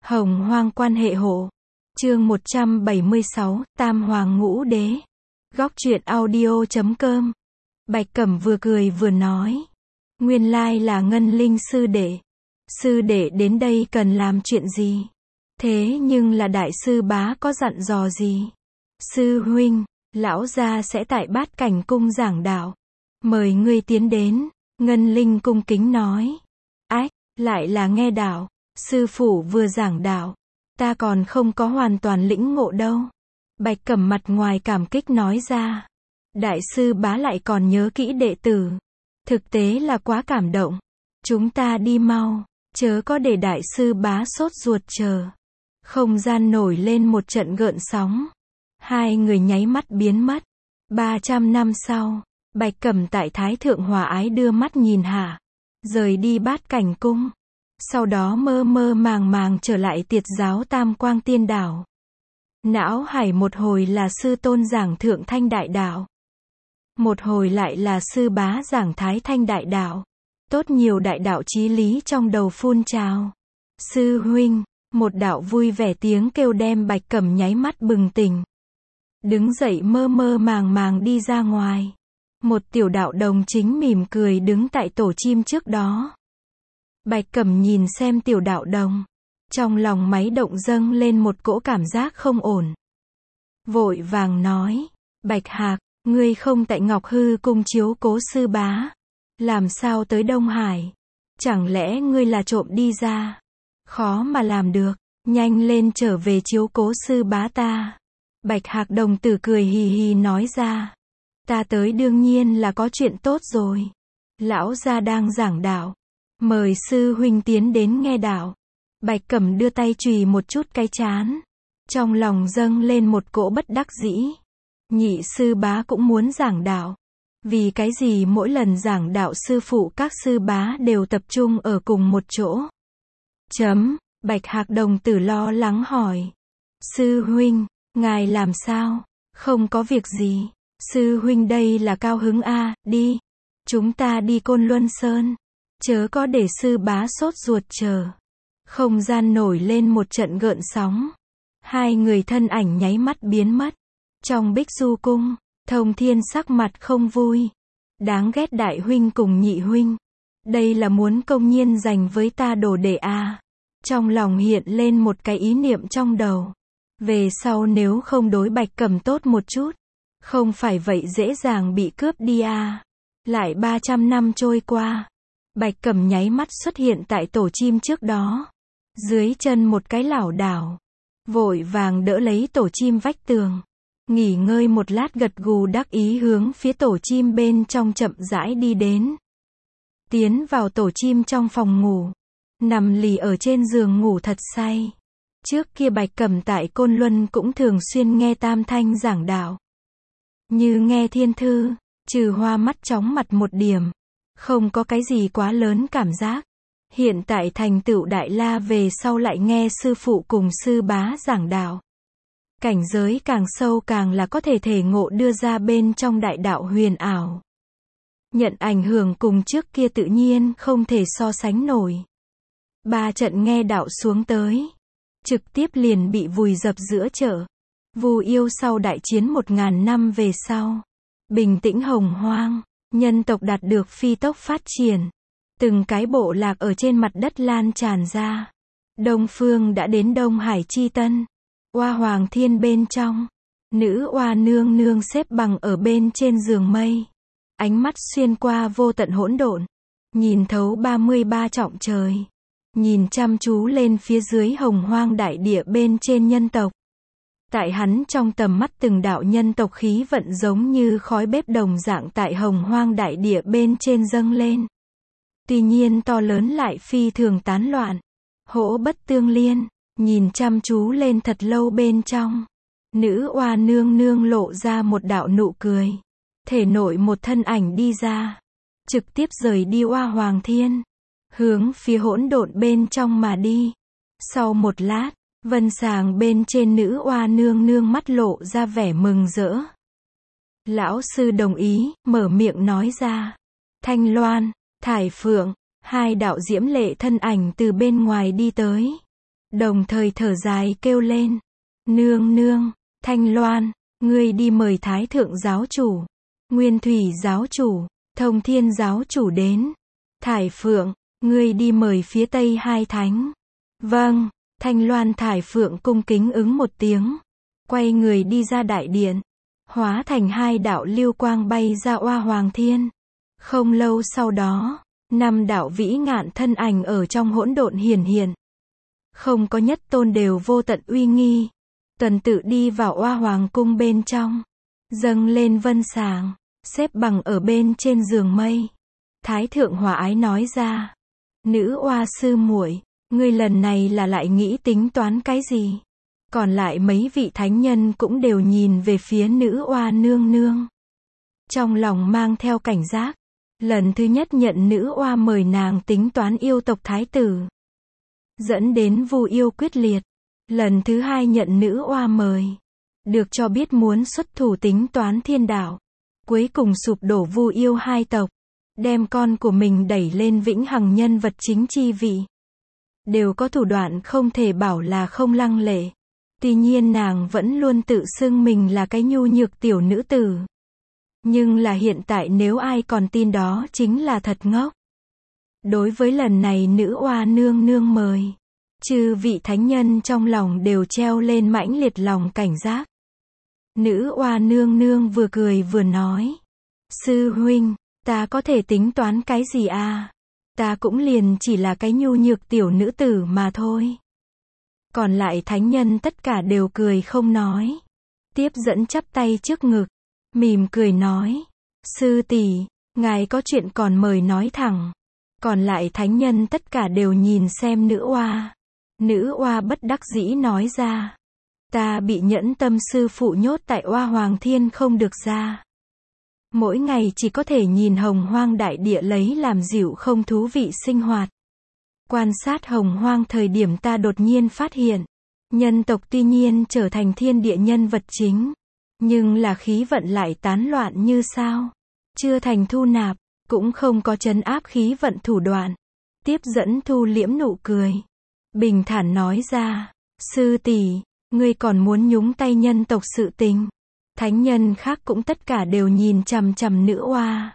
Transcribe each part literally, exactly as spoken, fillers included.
Hồng Hoang quan hệ hộ. Chương một trăm bảy mươi sáu, Tam Hoàng Ngũ Đế. Góc truyện audio chấm com. Bạch Cẩm vừa cười vừa nói. Nguyên lai là Ngân Linh sư đệ. Sư đệ đến đây cần làm chuyện gì? Thế nhưng là đại sư bá có dặn dò gì? Sư huynh, lão gia sẽ tại Bát Cảnh cung giảng đạo. Mời ngươi tiến đến. Ngân Linh cung kính nói. Ách, lại là nghe đạo. Sư phụ vừa giảng đạo. Ta còn không có hoàn toàn lĩnh ngộ đâu. Bạch Cẩm mặt ngoài cảm kích nói ra. Đại sư bá lại còn nhớ kỹ đệ tử. Thực tế là quá cảm động. Chúng ta đi mau, chớ có để đại sư bá sốt ruột chờ. Không gian nổi lên một trận gợn sóng. Hai người nháy mắt biến mất. ba trăm năm sau, Bạch Cẩm tại Thái Thượng Hòa Ái đưa mắt nhìn hạ. Rời đi Bát Cảnh cung. Sau đó mơ mơ màng màng trở lại Tiệt giáo Tam Quang Tiên Đảo. Não hải một hồi là sư tôn giảng Thượng Thanh Đại Đạo. Một hồi lại là sư bá giảng Thái Thanh Đại Đạo. Tốt nhiều đại đạo chí lý trong đầu phun trào. Sư huynh, một đạo vui vẻ tiếng kêu đem Bạch Cẩm nháy mắt bừng tỉnh. Đứng dậy mơ mơ màng màng đi ra ngoài. Một tiểu đạo đồng chính mỉm cười đứng tại tổ chim trước đó. Bạch Cẩm nhìn xem tiểu đạo đồng. Trong lòng máy động dâng lên một cỗ cảm giác không ổn. Vội vàng nói. Bạch Hạc, ngươi không tại Ngọc Hư cung chiếu cố sư bá. Làm sao tới Đông Hải? Chẳng lẽ ngươi là trộm đi ra? Khó mà làm được. Nhanh lên trở về chiếu cố sư bá ta. Bạch Hạc đồng tử cười hì hì nói ra. Ta tới đương nhiên là có chuyện tốt rồi. Lão gia đang giảng đạo. Mời sư huynh tiến đến nghe đạo. Bạch Cẩm đưa tay chùy một chút cái trán. Trong lòng dâng lên một cỗ bất đắc dĩ. Nhị sư bá cũng muốn giảng đạo. Vì cái gì mỗi lần giảng đạo sư phụ các sư bá đều tập trung ở cùng một chỗ? Chấm, Bạch Hạc đồng tử lo lắng hỏi. Sư huynh, ngài làm sao? Không có việc gì. Sư huynh đây là cao hứng a, đi. Chúng ta đi Côn Luân Sơn. Chớ có để sư bá sốt ruột chờ. Không gian nổi lên một trận gợn sóng. Hai người thân ảnh nháy mắt biến mất. Trong Bích Du cung, Thông Thiên sắc mặt không vui. Đáng ghét đại huynh cùng nhị huynh. Đây là muốn công nhiên giành với ta đồ đệ a. Trong lòng hiện lên một cái ý niệm trong đầu. Về sau nếu không đối Bạch Cẩm tốt một chút. Không phải vậy dễ dàng bị cướp đi a. Lại ba trăm năm trôi qua. Bạch Cẩm nháy mắt xuất hiện tại tổ chim trước đó. Dưới chân một cái lảo đảo. Vội vàng đỡ lấy tổ chim vách tường. Nghỉ ngơi một lát gật gù đắc ý hướng phía tổ chim bên trong chậm rãi đi đến. Tiến vào tổ chim trong phòng ngủ. Nằm lì ở trên giường ngủ thật say. Trước kia Bạch Cẩm tại Côn Luân cũng thường xuyên nghe Tam Thanh giảng đạo. Như nghe thiên thư, trừ hoa mắt chóng mặt một điểm. Không có cái gì quá lớn cảm giác. Hiện tại thành tựu đại la về sau lại nghe sư phụ cùng sư bá giảng đạo. Cảnh giới càng sâu càng là có thể thể ngộ đưa ra bên trong đại đạo huyền ảo. Nhận ảnh hưởng cùng trước kia tự nhiên không thể so sánh nổi. Ba trận nghe đạo xuống tới. Trực tiếp liền bị vùi dập giữa chợ. Vu yêu sau đại chiến một ngàn năm về sau. Bình tĩnh hồng hoang. Nhân tộc đạt được phi tốc phát triển. Từng cái bộ lạc ở trên mặt đất lan tràn ra. Đông phương đã đến Đông Hải chi tân. Oa Hoàng Thiên bên trong. Nữ oa nương nương xếp bằng ở bên trên giường mây. Ánh mắt xuyên qua vô tận hỗn độn. Nhìn thấu ba mươi ba trọng trời. Nhìn chăm chú lên phía dưới hồng hoang đại địa bên trên nhân tộc. Tại hắn trong tầm mắt từng đạo nhân tộc khí vận giống như khói bếp đồng dạng tại hồng hoang đại địa bên trên dâng lên. Tuy nhiên to lớn lại phi thường tán loạn. Hỗ bất tương liên. Nhìn chăm chú lên thật lâu bên trong. Nữ oa nương nương lộ ra một đạo nụ cười. Thể nội một thân ảnh đi ra. Trực tiếp rời đi Oa Hoàng Thiên. Hướng phía hỗn độn bên trong mà đi. Sau một lát, vân sàng bên trên nữ oa nương nương mắt lộ ra vẻ mừng rỡ. Lão sư đồng ý, mở miệng nói ra. Thanh Loan, Thải Phượng, hai đạo diễm lệ thân ảnh từ bên ngoài đi tới. đồng thời thở dài kêu lên. Nương nương, Thanh Loan, ngươi đi mời Thái Thượng giáo chủ, Nguyên Thủy giáo chủ, Thông Thiên giáo chủ đến. Thải Phượng, ngươi đi mời phía Tây hai thánh. Vâng, Thanh Loan Thải Phượng cung kính ứng một tiếng, quay người đi ra đại điện, hóa thành hai đạo lưu quang bay ra Oa Hoàng Thiên. Không lâu sau đó, năm đạo vĩ ngạn thân ảnh ở trong hỗn độn hiển hiện. Không có nhất tôn đều vô tận uy nghi. Tuần tự đi vào Oa Hoàng cung bên trong, dâng lên vân sàng, xếp bằng ở bên trên giường mây. Thái Thượng hòa ái nói ra. Nữ Oa sư muội, ngươi lần này là lại nghĩ tính toán cái gì? Còn lại mấy vị thánh nhân cũng đều nhìn về phía nữ Oa nương nương, trong lòng mang theo cảnh giác. Lần thứ nhất nhận nữ Oa mời nàng tính toán yêu tộc thái tử, dẫn đến Vu yêu quyết liệt. Lần thứ hai nhận nữ Oa mời, được cho biết muốn xuất thủ tính toán thiên đạo, cuối cùng sụp đổ Vu yêu hai tộc, đem con của mình đẩy lên vĩnh hằng nhân vật chính chi vị. Đều có thủ đoạn không thể bảo là không lăng lệ. Tuy nhiên nàng vẫn luôn tự xưng mình là cái nhu nhược tiểu nữ tử. Nhưng là hiện tại nếu ai còn tin đó chính là thật ngốc. Đối với lần này nữ Oa nương nương mời, chư vị thánh nhân trong lòng đều treo lên mãnh liệt lòng cảnh giác. Nữ Oa nương nương vừa cười vừa nói. Sư huynh, ta có thể tính toán cái gì à? Ta cũng liền chỉ là cái nhu nhược tiểu nữ tử mà thôi. Còn lại thánh nhân tất cả đều cười không nói. Tiếp dẫn chắp tay trước ngực, mỉm cười nói. Sư tỷ, ngài có chuyện còn mời nói thẳng. Còn lại thánh nhân tất cả đều nhìn xem nữ Oa. Nữ Oa bất đắc dĩ nói ra. Ta bị nhẫn tâm sư phụ nhốt tại Oa Hoàng Thiên không được ra. Mỗi ngày chỉ có thể nhìn hồng hoang đại địa lấy làm dịu không thú vị sinh hoạt. Quan sát hồng hoang thời điểm ta đột nhiên phát hiện, nhân tộc tuy nhiên trở thành thiên địa nhân vật chính, nhưng là khí vận lại tán loạn như sao. Chưa thành thu nạp, cũng không có trấn áp khí vận thủ đoạn. Tiếp dẫn thu liễm nụ cười, bình thản nói ra. Sư tỷ, ngươi còn muốn nhúng tay nhân tộc sự tình. Thánh nhân khác cũng tất cả đều nhìn chằm chằm nữ Oa.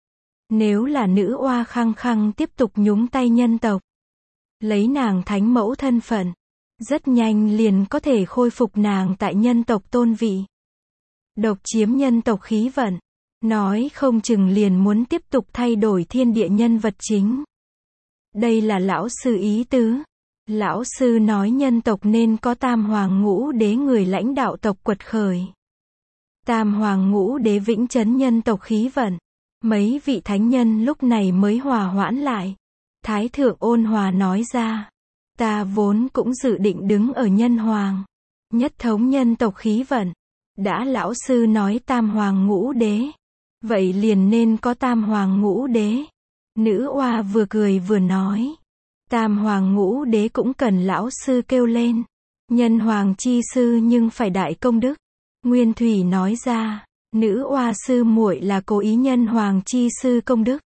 Nếu là nữ Oa khăng khăng tiếp tục nhúng tay nhân tộc, lấy nàng thánh mẫu thân phận, rất nhanh liền có thể khôi phục nàng tại nhân tộc tôn vị. Độc chiếm nhân tộc khí vận, nói không chừng liền muốn tiếp tục thay đổi thiên địa nhân vật chính. Đây là lão sư ý tứ. Lão sư nói nhân tộc nên có tam hoàng ngũ đế người lãnh đạo tộc quật khởi. Tam hoàng ngũ đế vĩnh trấn nhân tộc khí vận. Mấy vị thánh nhân lúc này mới hòa hoãn lại. Thái thượng ôn hòa nói ra. Ta vốn cũng dự định đứng ở nhân hoàng, nhất thống nhân tộc khí vận. Đã lão sư nói tam hoàng ngũ đế, vậy liền nên có tam hoàng ngũ đế. Nữ Oa vừa cười vừa nói. Tam hoàng ngũ đế cũng cần lão sư kêu lên. Nhân hoàng chi sư nhưng phải đại công đức. Nguyên Thủy nói ra. Nữ Oa sư muội là cố ý nhân hoàng chi sư công đức.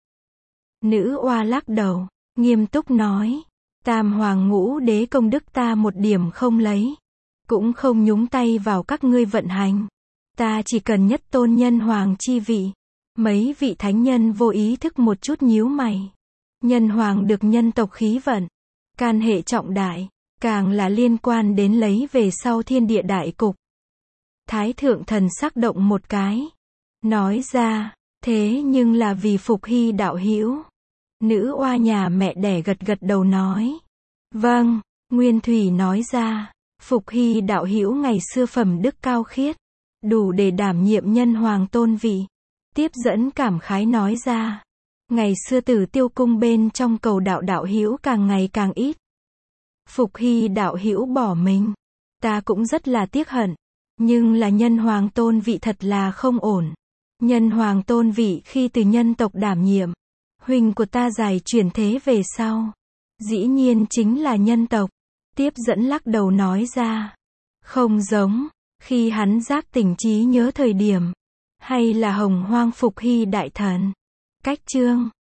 Nữ Oa lắc đầu, nghiêm túc nói. Tam hoàng ngũ đế công đức ta một điểm không lấy, cũng không nhúng tay vào các ngươi vận hành. Ta chỉ cần nhất tôn nhân hoàng chi vị. Mấy vị thánh nhân vô ý thức một chút nhíu mày. Nhân hoàng được nhân tộc khí vận, can hệ trọng đại, càng là liên quan đến lấy về sau thiên địa đại cục. Thái thượng thần sắc động một cái, nói ra, thế nhưng là vì Phục Hy đạo hữu. Nữ Oa nhà mẹ đẻ gật gật đầu nói. Vâng, Nguyên Thủy nói ra, Phục Hy đạo hữu ngày xưa phẩm đức cao khiết, đủ để đảm nhiệm nhân hoàng tôn vị. Tiếp dẫn cảm khái nói ra. Ngày xưa Tử Tiêu cung bên trong cầu đạo đạo hữu càng ngày càng ít. Phục Hy đạo hữu bỏ mình, ta cũng rất là tiếc hận. Nhưng là nhân hoàng tôn vị thật là không ổn. Nhân hoàng tôn vị khi từ nhân tộc đảm nhiệm, huynh của ta giải chuyển thế về sau, dĩ nhiên chính là nhân tộc. Tiếp dẫn lắc đầu nói ra. Không giống, khi hắn giác tỉnh trí nhớ thời điểm, hay là hồng hoang Phục Hy đại thần. Cách chương